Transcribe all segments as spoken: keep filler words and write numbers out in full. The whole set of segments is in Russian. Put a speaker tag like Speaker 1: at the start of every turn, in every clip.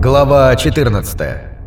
Speaker 1: Глава четырнадцатая.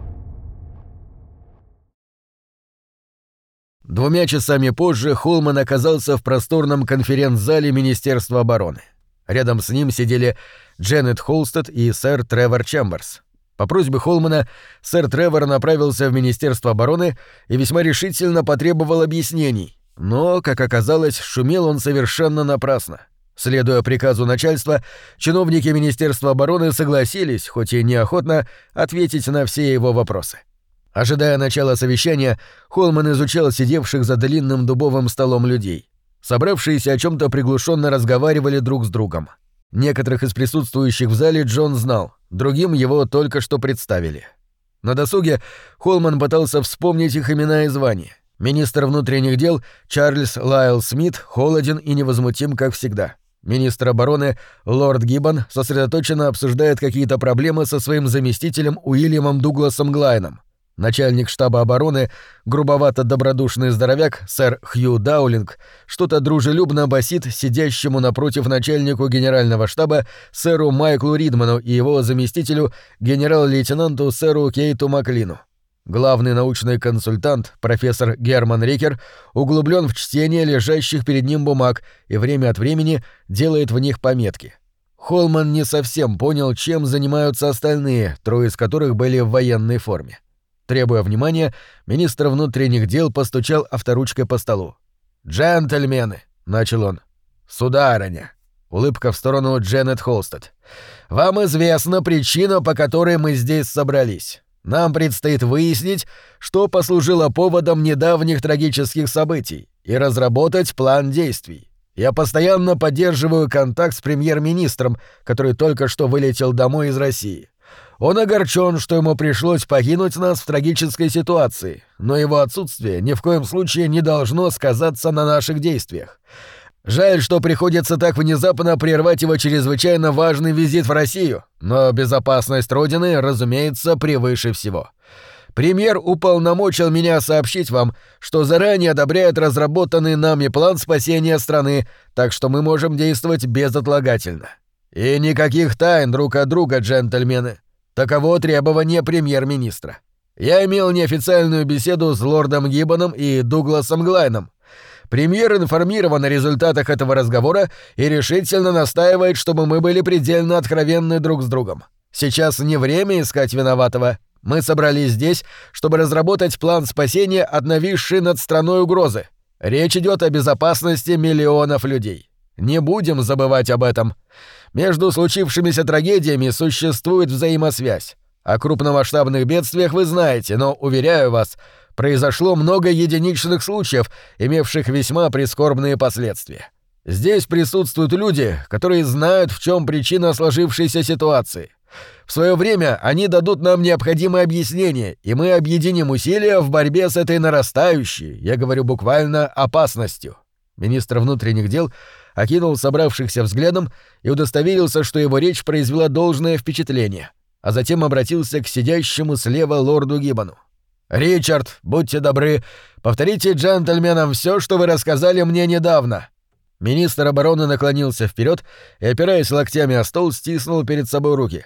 Speaker 1: Двумя часами позже Холман оказался в просторном конференц-зале Министерства обороны. Рядом с ним сидели Дженнет Холстед и сэр Тревор Чемберс. По просьбе Холмана сэр Тревор направился в Министерство обороны и весьма решительно потребовал объяснений, но, как оказалось, шумел он совершенно напрасно. Следуя приказу начальства, чиновники Министерства обороны согласились, хоть и неохотно, ответить на все его вопросы. Ожидая начала совещания, Холман изучал сидевших за длинным дубовым столом людей. Собравшиеся о чем-то приглушенно разговаривали друг с другом. Некоторых из присутствующих в зале Джон знал, другим его только что представили. На досуге Холман пытался вспомнить их имена и звания. Министр внутренних дел Чарльз Лайл Смит холоден и невозмутим, как всегда. Министр обороны лорд Гиббон сосредоточенно обсуждает какие-то проблемы со своим заместителем Уильямом Дугласом Глайном. Начальник штаба обороны, грубовато-добродушный здоровяк, сэр Хью Даулинг, что-то дружелюбно басит сидящему напротив начальнику генерального штаба сэру Майклу Ридману и его заместителю генерал-лейтенанту сэру Кейту Маклину. Главный научный консультант, профессор Герман Рикер, углублен в чтение лежащих перед ним бумаг и время от времени делает в них пометки. Холман не совсем понял, чем занимаются остальные, трое из которых были в военной форме. Требуя внимания, министр внутренних дел постучал авторучкой по столу. «Джентльмены», — начал он. «Сударыня», — улыбка в сторону Дженнет Холстед, — «вам известна причина, по которой мы здесь собрались. Нам предстоит выяснить, что послужило поводом недавних трагических событий, и разработать план действий. Я постоянно поддерживаю контакт с премьер-министром, который только что вылетел домой из России. Он огорчен, что ему пришлось покинуть нас в трагической ситуации, но его отсутствие ни в коем случае не должно сказаться на наших действиях. Жаль, что приходится так внезапно прервать его чрезвычайно важный визит в Россию, но безопасность Родины, разумеется, превыше всего. Премьер уполномочил меня сообщить вам, что заранее одобряет разработанный нами план спасения страны, так что мы можем действовать безотлагательно. И никаких тайн друг от друга, джентльмены. Таково требование премьер-министра. Я имел неофициальную беседу с лордом Гиббоном и Дугласом Глайном. Премьер информирован о результатах этого разговора и решительно настаивает, чтобы мы были предельно откровенны друг с другом. Сейчас не время искать виноватого. Мы собрались здесь, чтобы разработать план спасения от нависшей над страной угрозы. Речь идет о безопасности миллионов людей. Не будем забывать об этом. Между случившимися трагедиями существует взаимосвязь. О крупномасштабных бедствиях вы знаете, но, уверяю вас, произошло много единичных случаев, имевших весьма прискорбные последствия. Здесь присутствуют люди, которые знают, в чем причина сложившейся ситуации. В свое время они дадут нам необходимые объяснения, и мы объединим усилия в борьбе с этой нарастающей, я говорю буквально, опасностью. Министр внутренних дел окинул собравшихся взглядом и удостоверился, что его речь произвела должное впечатление, а затем обратился к сидящему слева лорду Гиббону. «Ричард, будьте добры, повторите джентльменам все, что вы рассказали мне недавно». Министр обороны наклонился вперед и, опираясь локтями о стол, стиснул перед собой руки.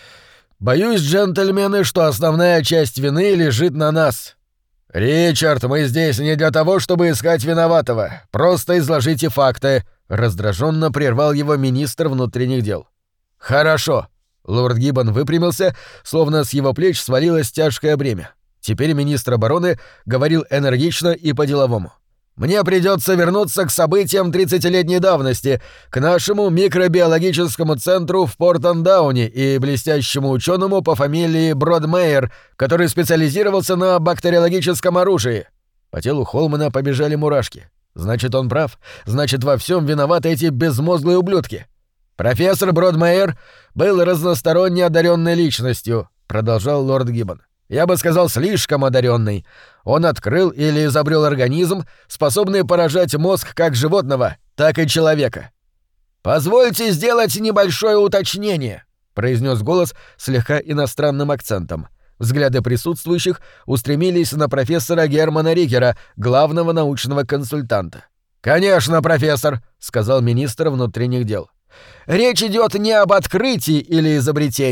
Speaker 1: «Боюсь, джентльмены, что основная часть вины лежит на нас. Ричард, мы здесь не для того, чтобы искать виноватого. Просто изложите факты», — раздраженно прервал его министр внутренних дел. «Хорошо». Лорд Гиббон выпрямился, словно с его плеч свалилось тяжкое бремя. Теперь министр обороны говорил энергично и по-деловому. «Мне придется вернуться к событиям тридцатилетней давности, к нашему микробиологическому центру в Портендауне и блестящему ученому по фамилии Бродмейер, который специализировался на бактериологическом оружии». По телу Холмана побежали мурашки. Значит, он прав. Значит, во всем виноваты эти безмозглые ублюдки. «Профессор Бродмейер был разносторонне одаренной личностью», — продолжал лорд Гиббон. «Я бы сказал, слишком одаренный. Он открыл или изобрел организм, способный поражать мозг как животного, так и человека». «Позвольте сделать небольшое уточнение», — произнес голос слегка иностранным акцентом. Взгляды присутствующих устремились на профессора Германа Рикера, главного научного консультанта. «Конечно, профессор», — сказал министр внутренних дел. «Речь идет не об открытии или изобретении.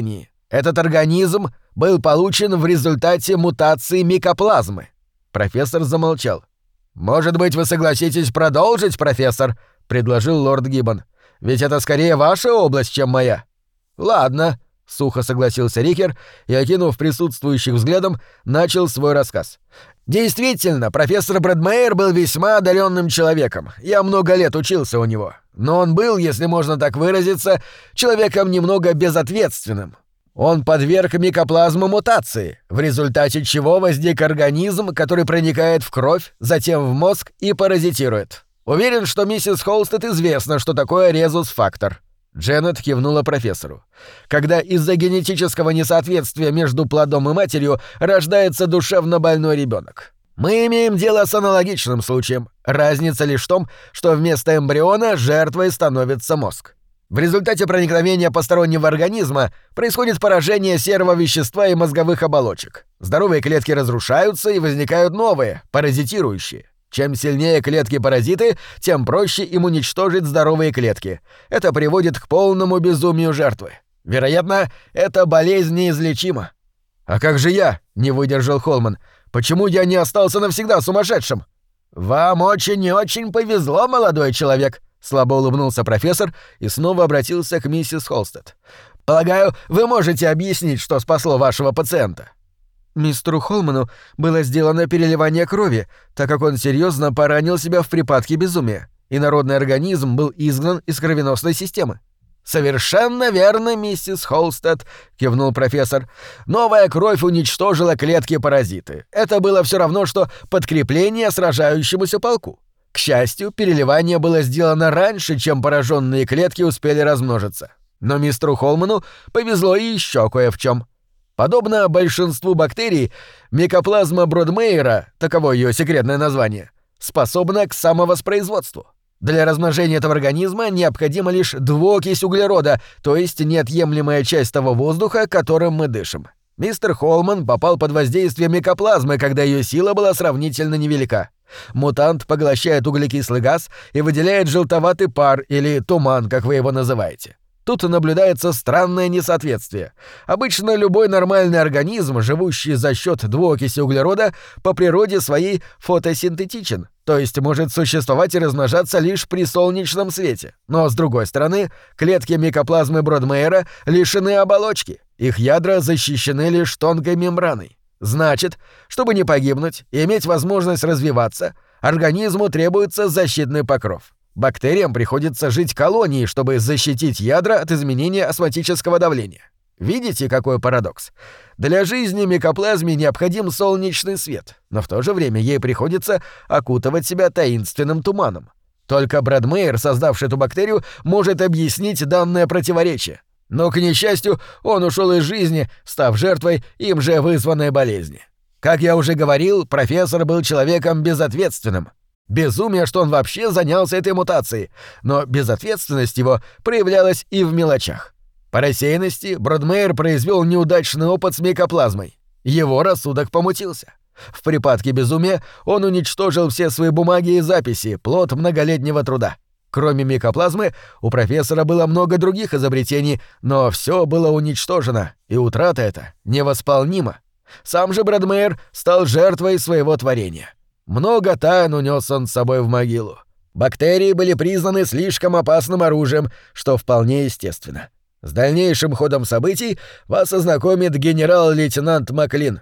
Speaker 1: Этот организм был получен в результате мутации микоплазмы». Профессор замолчал. «Может быть, вы согласитесь продолжить, профессор?» — предложил лорд Гиббон. «Ведь это скорее ваша область, чем моя». «Ладно», — сухо согласился Рикер и, окинув присутствующих взглядом, начал свой рассказ. «Действительно, профессор Брэдмейер был весьма одаренным человеком. Я много лет учился у него. Но он был, если можно так выразиться, человеком немного безответственным. Он подверг микоплазму мутации, в результате чего возник организм, который проникает в кровь, затем в мозг и паразитирует. Уверен, что миссис Холстед известно, что такое резус-фактор». Дженнет кивнула профессору. «Когда из-за генетического несоответствия между плодом и матерью рождается душевно больной ребенок. Мы имеем дело с аналогичным случаем. Разница лишь в том, что вместо эмбриона жертвой становится мозг. В результате проникновения постороннего организма происходит поражение серого вещества и мозговых оболочек. Здоровые клетки разрушаются и возникают новые, паразитирующие. Чем сильнее клетки-паразиты, тем проще им уничтожить здоровые клетки. Это приводит к полному безумию жертвы. Вероятно, эта болезнь неизлечима». «А как же я?» — не выдержал Холман. «Почему я не остался навсегда сумасшедшим?» «Вам очень и очень повезло, молодой человек», — слабо улыбнулся профессор и снова обратился к миссис Холстед. «Полагаю, вы можете объяснить, что спасло вашего пациента?»
Speaker 2: Мистеру Холману было сделано переливание крови, так как он серьезно поранил себя в припадке безумия, и народный организм был изгнан из кровеносной системы.
Speaker 1: «Совершенно верно, миссис Холстед», — кивнул профессор. «Новая кровь уничтожила клетки-паразиты. Это было все равно, что подкрепление сражающемуся полку. К счастью, переливание было сделано раньше, чем пораженные клетки успели размножиться. Но мистеру Холману повезло и еще кое в чем. Подобно большинству бактерий, микоплазма Бродмейера, таково ее секретное название, способна к самовоспроизводству. Для размножения этого организма необходима лишь двуокись углерода, то есть неотъемлемая часть того воздуха, которым мы дышим. Мистер Холман попал под воздействие микоплазмы, когда ее сила была сравнительно невелика. Мутант поглощает углекислый газ и выделяет желтоватый пар или туман, как вы его называете. Тут наблюдается странное несоответствие. Обычно любой нормальный организм, живущий за счет двуокиси углерода, по природе своей фотосинтетичен, то есть может существовать и размножаться лишь при солнечном свете. Но, с другой стороны, клетки микоплазмы Бродмейера лишены оболочки, их ядра защищены лишь тонкой мембраной. Значит, чтобы не погибнуть и иметь возможность развиваться, организму требуется защитный покров. Бактериям приходится жить колонией, чтобы защитить ядра от изменения осмотического давления. Видите, какой парадокс? Для жизни микоплазме необходим солнечный свет, но в то же время ей приходится окутывать себя таинственным туманом. Только Брэдмейер, создавший эту бактерию, может объяснить данное противоречие. Но, к несчастью, он ушел из жизни, став жертвой им же вызванной болезни. Как я уже говорил, профессор был человеком безответственным. Безумие, что он вообще занялся этой мутацией, но безответственность его проявлялась и в мелочах. По рассеянности Бродмейер произвел неудачный опыт с микоплазмой. Его рассудок помутился. В припадке безумия он уничтожил все свои бумаги и записи, плод многолетнего труда. Кроме микоплазмы, у профессора было много других изобретений, но все было уничтожено, и утрата эта невосполнима. Сам же Бродмейер стал жертвой своего творения. Много тайн унес он с собой в могилу. Бактерии были признаны слишком опасным оружием, что вполне естественно. С дальнейшим ходом событий вас ознакомит генерал-лейтенант Маклин.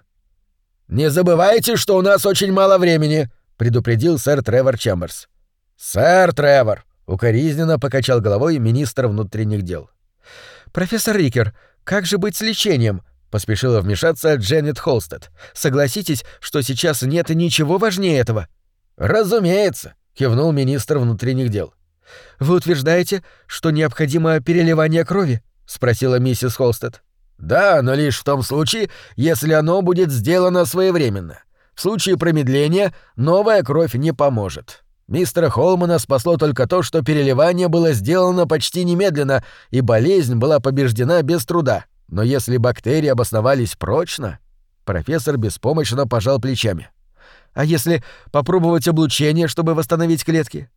Speaker 1: «Не забывайте, что у нас очень мало времени», — предупредил сэр Тревор Чемберс. «Сэр Тревор», — укоризненно покачал головой министр внутренних дел.
Speaker 2: «Профессор Рикер, как же быть с лечением?» — поспешила вмешаться Дженнет Холстед. «Согласитесь, что сейчас нет ничего важнее этого».
Speaker 1: «Разумеется», — кивнул министр внутренних дел.
Speaker 2: «Вы утверждаете, что необходимо переливание крови?» — спросила миссис Холстед.
Speaker 1: «Да, но лишь в том случае, если оно будет сделано своевременно. В случае промедления новая кровь не поможет. Мистера Холмана спасло только то, что переливание было сделано почти немедленно, и болезнь была побеждена без труда. Но если бактерии обосновались прочно...» Профессор беспомощно пожал плечами.
Speaker 2: «А если попробовать облучение, чтобы восстановить клетки?»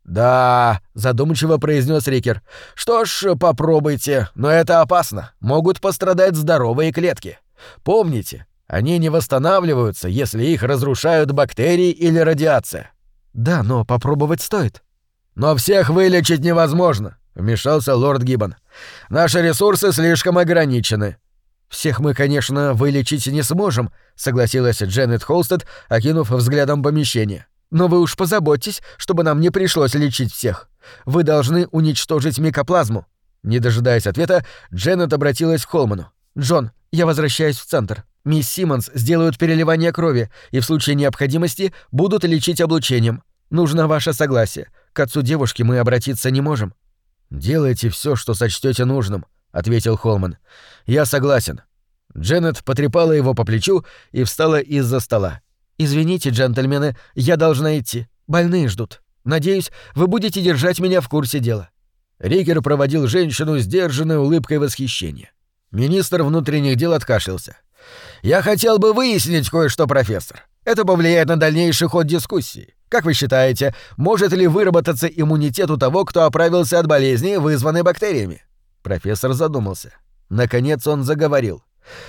Speaker 1: «Да», — задумчиво произнес Рикер. «Что ж, попробуйте, но это опасно. Могут пострадать здоровые клетки. Помните, они не восстанавливаются, если их разрушают бактерии или радиация».
Speaker 2: «Да, но попробовать стоит».
Speaker 1: «Но всех вылечить невозможно», — вмешался лорд Гиббон. «Наши ресурсы слишком ограничены».
Speaker 2: «Всех мы, конечно, вылечить не сможем», — согласилась Дженнет Холстед, окинув взглядом помещение. «Но вы уж позаботьтесь, чтобы нам не пришлось лечить всех. Вы должны уничтожить микоплазму». Не дожидаясь ответа, Дженнет обратилась к Холману. «Джон, я возвращаюсь в центр. Мисс Симмонс сделают переливание крови и в случае необходимости будут лечить облучением. Нужно ваше согласие. К отцу девушки мы обратиться не можем».
Speaker 1: «Делайте все, что сочтете нужным», — ответил Холман. «Я согласен». Дженнет потрепала его по плечу и встала из-за стола.
Speaker 2: «Извините, джентльмены, я должна идти. Больные ждут. Надеюсь, вы будете держать меня в курсе дела».
Speaker 1: Рикер проводил женщину сдержанной улыбкой восхищения. Министр внутренних дел откашлялся. «Я хотел бы выяснить кое-что, профессор. Это повлияет на дальнейший ход дискуссии. Как вы считаете, может ли выработаться иммунитет у того, кто оправился от болезни, вызванной бактериями?» Профессор задумался. Наконец он заговорил.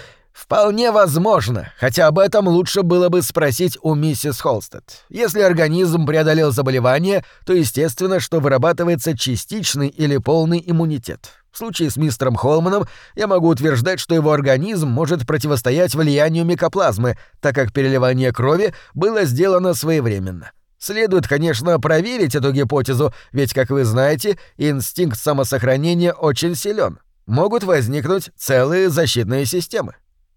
Speaker 1: «Вполне возможно, хотя об этом лучше было бы спросить у миссис Холстед. Если организм преодолел заболевание, то естественно, что вырабатывается частичный или полный иммунитет. В случае с мистером Холманом я могу утверждать, что его организм может противостоять влиянию микоплазмы, так как переливание крови было сделано своевременно. Следует, конечно, проверить эту гипотезу, ведь, как вы знаете, инстинкт самосохранения очень силен. Могут возникнуть целые защитные системы».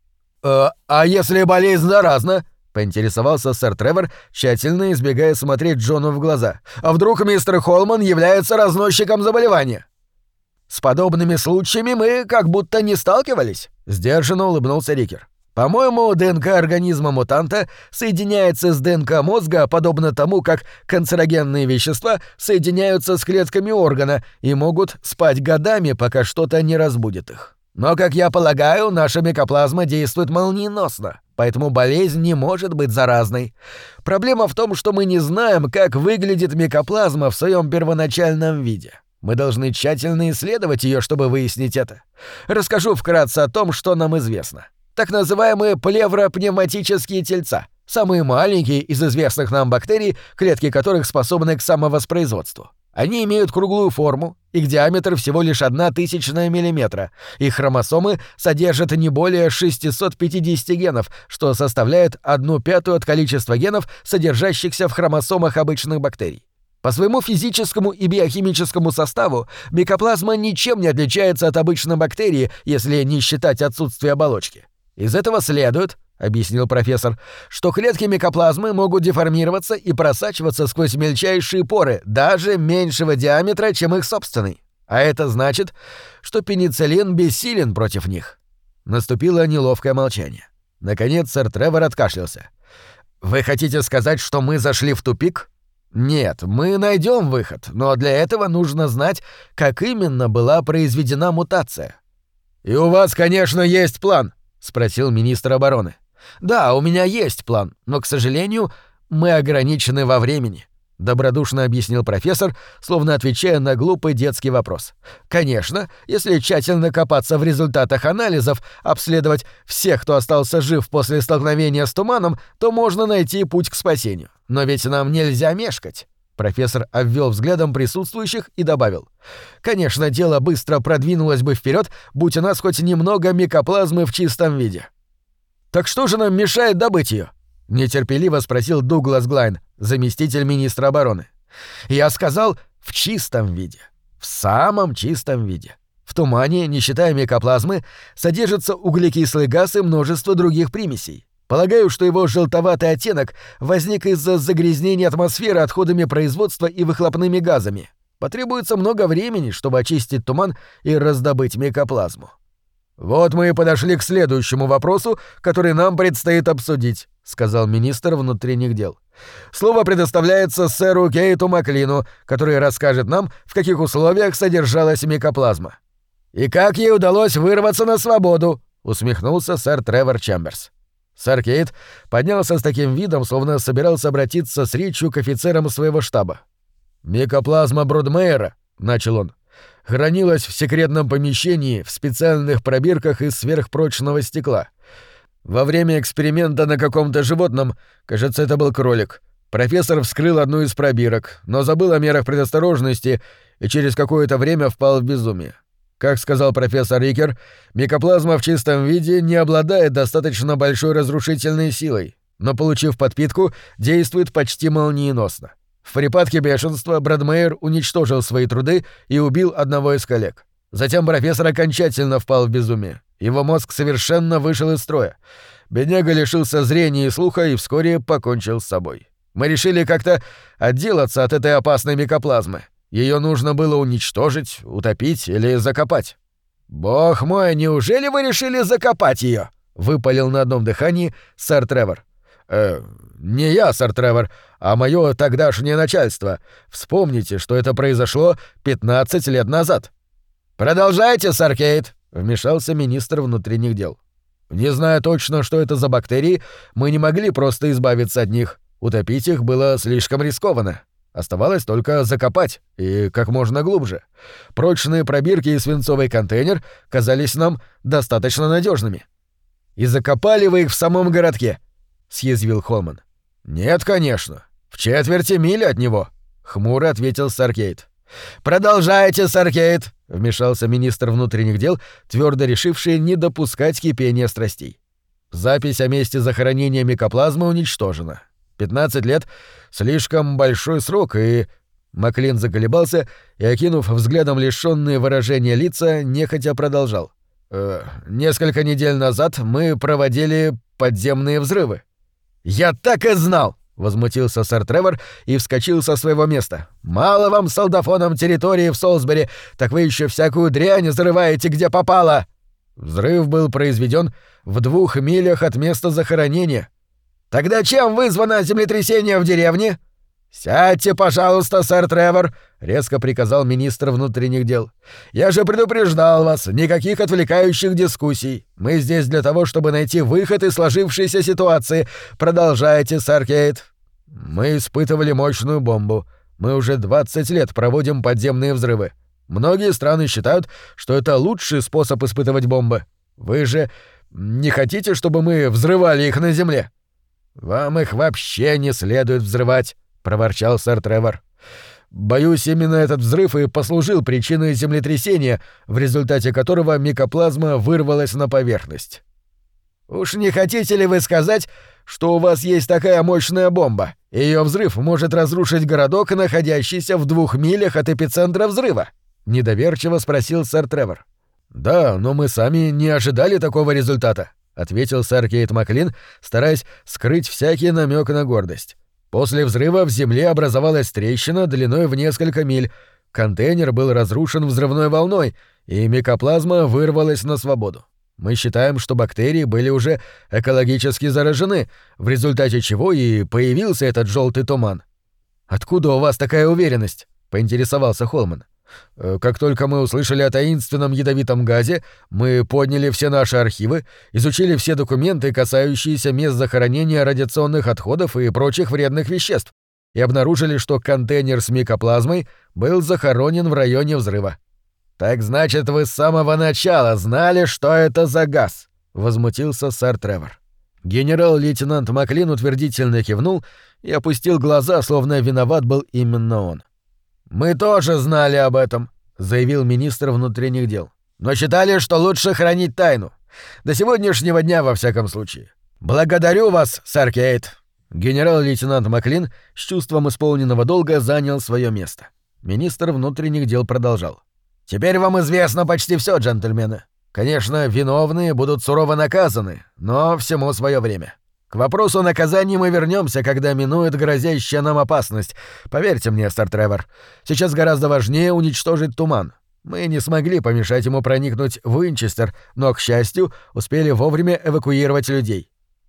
Speaker 1: «Э, «А если болезнь заразна?» — поинтересовался сэр Тревор, тщательно избегая смотреть Джону в глаза. «А вдруг мистер Холман является разносчиком заболевания?» «С подобными случаями мы как будто не сталкивались», — сдержанно улыбнулся Рикер. «По-моему, ДНК организма мутанта соединяется с ДНК мозга подобно тому, как канцерогенные вещества соединяются с клетками органа и могут спать годами, пока что-то не разбудит их. Но, как я полагаю, наша микоплазма действует молниеносно, поэтому болезнь не может быть заразной. Проблема в том, что мы не знаем, как выглядит микоплазма в своем первоначальном виде. Мы должны тщательно исследовать ее, чтобы выяснить это. Расскажу вкратце о том, что нам известно. Так называемые плевропневматические тельца, самые маленькие из известных нам бактерий, клетки которых способны к самовоспроизводству. Они имеют круглую форму, их диаметр всего лишь одна тысячная миллиметра, их хромосомы содержат не более шестьсот пятьдесят генов, что составляет одну пятую от количества генов, содержащихся в хромосомах обычных бактерий. По своему физическому и биохимическому составу микоплазма ничем не отличается от обычной бактерии, если не считать отсутствие оболочки. Из этого следует, — объяснил профессор, — что клетки микоплазмы могут деформироваться и просачиваться сквозь мельчайшие поры, даже меньшего диаметра, чем их собственный. А это значит, что пенициллин бессилен против них. Наступило неловкое молчание. Наконец сэр Тревор откашлялся. «Вы хотите сказать, что мы зашли в тупик?» «Нет, мы найдем выход, но для этого нужно знать, как именно была произведена мутация». «И у вас, конечно, есть план?» — спросил министр обороны. «Да, у меня есть план, но, к сожалению, мы ограничены во времени», — добродушно объяснил профессор, словно отвечая на глупый детский вопрос. «Конечно, если тщательно копаться в результатах анализов, обследовать всех, кто остался жив после столкновения с туманом, то можно найти путь к спасению. Но ведь нам нельзя мешкать». Профессор обвел взглядом присутствующих и добавил. «Конечно, дело быстро продвинулось бы вперед, будь у нас хоть немного микоплазмы в чистом виде». «Так что же нам мешает добыть ее?» — нетерпеливо спросил Дуглас Глайн, заместитель министра обороны. «Я сказал, в чистом виде. В самом чистом виде. В тумане, не считая микоплазмы, содержится углекислый газ и множество других примесей. Полагаю, что его желтоватый оттенок возник из-за загрязнения атмосферы отходами производства и выхлопными газами. Потребуется много времени, чтобы очистить туман и раздобыть микоплазму». «Вот мы и подошли к следующему вопросу, который нам предстоит обсудить», — сказал министр внутренних дел. «Слово предоставляется сэру Кейту Маклину, который расскажет нам, в каких условиях содержалась микоплазма». «И как ей удалось вырваться на свободу», — усмехнулся сэр Тревор Чамберс. Сэр Кейт поднялся с таким видом, словно собирался обратиться с речью к офицерам своего штаба. «Микоплазма Бродмейера», — начал он, — «хранилась в секретном помещении в специальных пробирках из сверхпрочного стекла. Во время эксперимента на каком-то животном, кажется, это был кролик, профессор вскрыл одну из пробирок, но забыл о мерах предосторожности и через какое-то время впал в безумие. Как сказал профессор Рикер, микоплазма в чистом виде не обладает достаточно большой разрушительной силой, но, получив подпитку, действует почти молниеносно. В припадке бешенства Бродмейер уничтожил свои труды и убил одного из коллег. Затем профессор окончательно впал в безумие. Его мозг совершенно вышел из строя. Бедняга лишился зрения и слуха и вскоре покончил с собой. Мы решили как-то отделаться от этой опасной микоплазмы. Ее нужно было уничтожить, утопить или закопать. «Бог мой, неужели вы решили закопать ее? Выпалил на одном дыхании сэр Тревор. «Э, не я, сэр Тревор, а мое тогдашнее начальство. Вспомните, что это произошло пятнадцать лет назад». «Продолжайте, сэр Кейт», — вмешался министр внутренних дел. «Не зная точно, что это за бактерии, мы не могли просто избавиться от них. Утопить их было слишком рискованно. Оставалось только закопать, и как можно глубже. Прочные пробирки и свинцовый контейнер казались нам достаточно надежными. «И закопали вы их в самом городке?» — съязвил Холман. «Нет, конечно. В четверти мили от него», — хмуро ответил сэр Кейт. «Продолжайте, сэр Кейт», — вмешался министр внутренних дел, твердо решивший не допускать кипения страстей. Запись о месте захоронения микоплазмы уничтожена. пятнадцать лет — слишком большой срок, и...» Маклин заколебался и, окинув взглядом лишённые выражения лица, нехотя продолжал. «Э, «Несколько недель назад мы проводили подземные взрывы». «Я так и знал!» — возмутился сэр Тревор и вскочил со своего места. «Мало вам солдафоном территории в Солсбери, так вы еще всякую дрянь взрываете, где попало!» Взрыв был произведен в двух милях от места захоронения. «Тогда чем вызвано землетрясение в деревне?» «Сядьте, пожалуйста, сэр Тревор», — резко приказал министр внутренних дел. «Я же предупреждал вас, никаких отвлекающих дискуссий. Мы здесь для того, чтобы найти выход из сложившейся ситуации. Продолжайте, сэр Кейт». «Мы испытывали мощную бомбу. Мы уже двадцать лет проводим подземные взрывы. Многие страны считают, что это лучший способ испытывать бомбы. Вы же не хотите, чтобы мы взрывали их на земле?» «Вам их вообще не следует взрывать», — проворчал сэр Тревор. «Боюсь, именно этот взрыв и послужил причиной землетрясения, в результате которого микоплазма вырвалась на поверхность». «Уж не хотите ли вы сказать, что у вас есть такая мощная бомба, и её взрыв может разрушить городок, находящийся в двух милях от эпицентра взрыва?» — недоверчиво спросил сэр Тревор. «Да, но мы сами не ожидали такого результата», — ответил сэр Кейт Маклин, стараясь скрыть всякий намек на гордость. «После взрыва в земле образовалась трещина длиной в несколько миль, контейнер был разрушен взрывной волной, и микоплазма вырвалась на свободу. Мы считаем, что бактерии были уже экологически заражены, в результате чего и появился этот желтый туман». «Откуда у вас такая уверенность?» — поинтересовался Холман. «Как только мы услышали о таинственном ядовитом газе, мы подняли все наши архивы, изучили все документы, касающиеся мест захоронения радиационных отходов и прочих вредных веществ, и обнаружили, что контейнер с микоплазмой был захоронен в районе взрыва». «Так значит, вы с самого начала знали, что это за газ?» — возмутился сэр Тревор. Генерал-лейтенант Маклин утвердительно кивнул и опустил глаза, словно виноват был именно он. «Мы тоже знали об этом», — заявил министр внутренних дел. «Но считали, что лучше хранить тайну. До сегодняшнего дня, во всяком случае. Благодарю вас, сэр Кейт». Генерал-лейтенант Маклин с чувством исполненного долга занял свое место. Министр внутренних дел продолжал. «Теперь вам известно почти все, джентльмены. Конечно, виновные будут сурово наказаны, но всему свое время. К вопросу о наказании мы вернемся, когда минует грозящая нам опасность. Поверьте мне, сэр Тревор, сейчас гораздо важнее уничтожить туман. Мы не смогли помешать ему проникнуть в Уинчестер, но, к счастью, успели вовремя эвакуировать людей».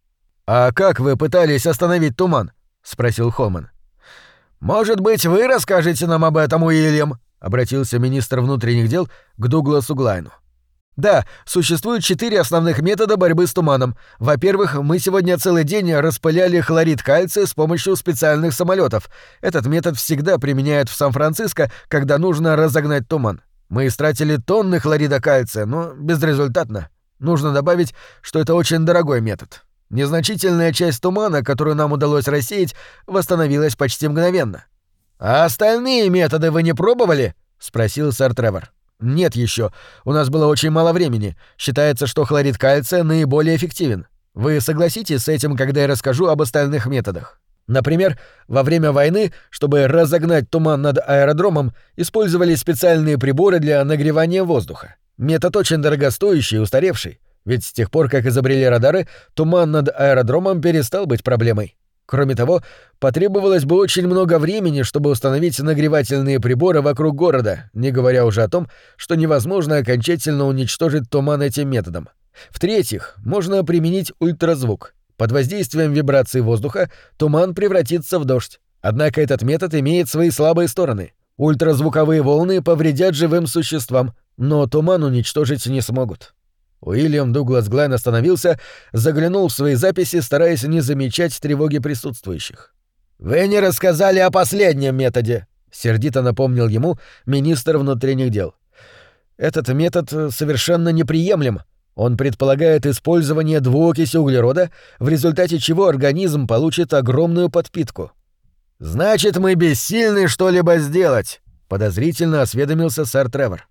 Speaker 1: «А как вы пытались остановить туман?» — спросил Холман. «Может быть, вы расскажете нам об этом, Уильям?» — обратился министр внутренних дел к Дугласу Глайну.
Speaker 2: Да, существует четыре основных метода борьбы с туманом. Во-первых, мы сегодня целый день распыляли хлорид кальция с помощью специальных самолетов. Этот метод всегда применяют в Сан-Франциско, когда нужно разогнать туман. Мы истратили тонны хлорида кальция, но безрезультатно. Нужно добавить, что это очень дорогой метод. Незначительная часть тумана, которую нам удалось рассеять, восстановилась почти мгновенно. «А остальные методы вы не пробовали?» — спросил сэр Тревор. «Нет еще. У нас было очень мало времени. Считается, что хлорид кальция наиболее эффективен. Вы согласитесь с этим, когда я расскажу об остальных методах? Например, во время войны, чтобы разогнать туман над аэродромом, использовали специальные приборы для нагревания воздуха. Метод очень дорогостоящий и устаревший, ведь с тех пор, как изобрели радары, туман над аэродромом перестал быть проблемой. Кроме того, потребовалось бы очень много времени, чтобы установить нагревательные приборы вокруг города, не говоря уже о том, что невозможно окончательно уничтожить туман этим методом. В-третьих, можно применить ультразвук. Под воздействием вибрации воздуха туман превратится в дождь. Однако этот метод имеет свои слабые стороны. Ультразвуковые волны повредят живым существам, но туман уничтожить не смогут. Уильям Дуглас Глайн остановился, заглянул в свои записи, стараясь не замечать тревоги присутствующих. «Вы не рассказали о последнем методе», — сердито напомнил ему министр внутренних дел. «Этот метод совершенно неприемлем. Он предполагает использование двуокиси углерода, в результате чего организм получит огромную подпитку». «Значит, мы бессильны что-либо сделать», — подозрительно осведомился сэр Тревор.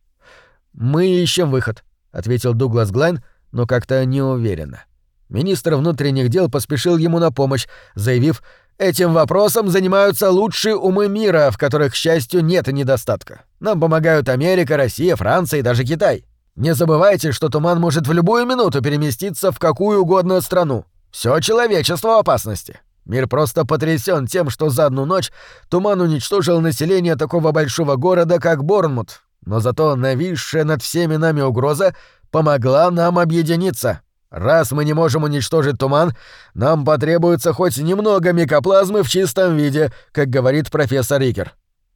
Speaker 2: «Мы ищем выход», — ответил Дуглас Глайн, но как-то неуверенно. Министр внутренних дел поспешил ему на помощь, заявив: «Этим вопросом занимаются лучшие умы мира, в которых, к счастью, нет недостатка. Нам помогают Америка, Россия, Франция и даже Китай. Не забывайте, что туман может в любую минуту переместиться в какую угодно страну. Все человечество в опасности. Мир просто потрясен тем, что за одну ночь туман уничтожил население такого большого города, как Борнмут. Но зато нависшая над всеми нами угроза помогла нам объединиться. Раз мы не можем уничтожить туман, нам потребуется хоть немного микоплазмы в чистом виде, как говорит профессор Рикер».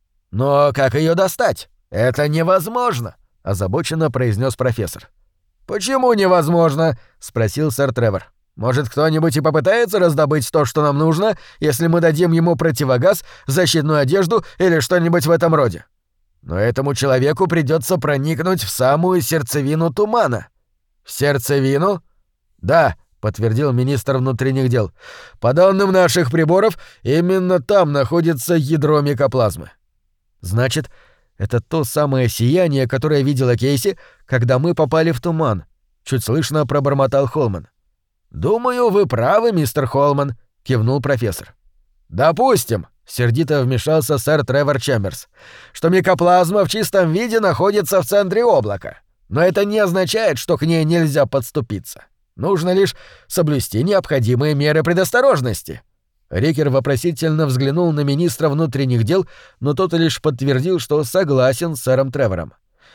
Speaker 2: «Но как ее достать? Это невозможно», — озабоченно произнес профессор. «Почему невозможно?» — спросил сэр Тревор. «Может, кто-нибудь и попытается раздобыть то, что нам нужно, если мы дадим ему противогаз, защитную одежду или что-нибудь в этом роде? Но этому человеку придется проникнуть в самую сердцевину тумана». «В сердцевину?» «Да», — подтвердил министр внутренних дел. «По данным наших приборов, именно там находится ядро микоплазмы». «Значит, это то самое сияние, которое видела Кейси, когда мы попали в туман», — чуть слышно пробормотал Холман. «Думаю, вы правы, мистер Холман», — кивнул профессор. «Допустим», — сердито вмешался сэр Тревор Чемберс, «что микоплазма в чистом виде находится в центре облака. Но это не означает, что к ней нельзя подступиться. Нужно лишь соблюсти необходимые меры предосторожности». Рикер вопросительно взглянул на министра внутренних дел, но тот лишь подтвердил, что согласен с сэром Тревором.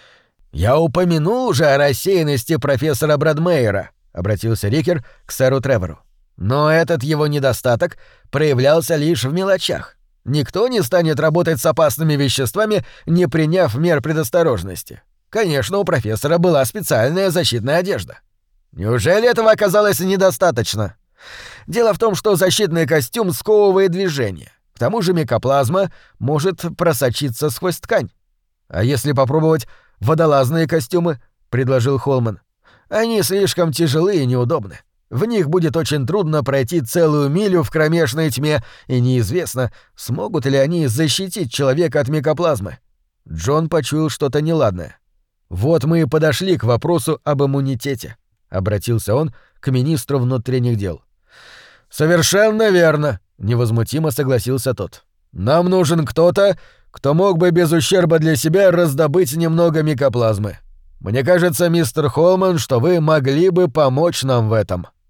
Speaker 2: «Я упомянул уже о рассеянности профессора Брэдмейера», — обратился Рикер к сэру Тревору. «Но этот его недостаток проявлялся лишь в мелочах. Никто не станет работать с опасными веществами, не приняв мер предосторожности. Конечно, у профессора была специальная защитная одежда». «Неужели этого оказалось недостаточно?» «Дело в том, что защитный костюм сковывает движение. К тому же микоплазма может просочиться сквозь ткань». «А если попробовать водолазные костюмы?» — предложил Холман. «Они слишком тяжелы и неудобны. В них будет очень трудно пройти целую милю в кромешной тьме, и неизвестно, смогут ли они защитить человека от микоплазмы». Джон почуял что-то неладное. «Вот мы и подошли к вопросу об иммунитете», — обратился он к министру внутренних дел. «Совершенно верно», — невозмутимо согласился тот. «Нам нужен кто-то, кто мог бы без ущерба для себя раздобыть немного микоплазмы. Мне кажется, мистер Холман, что вы могли бы помочь нам в этом».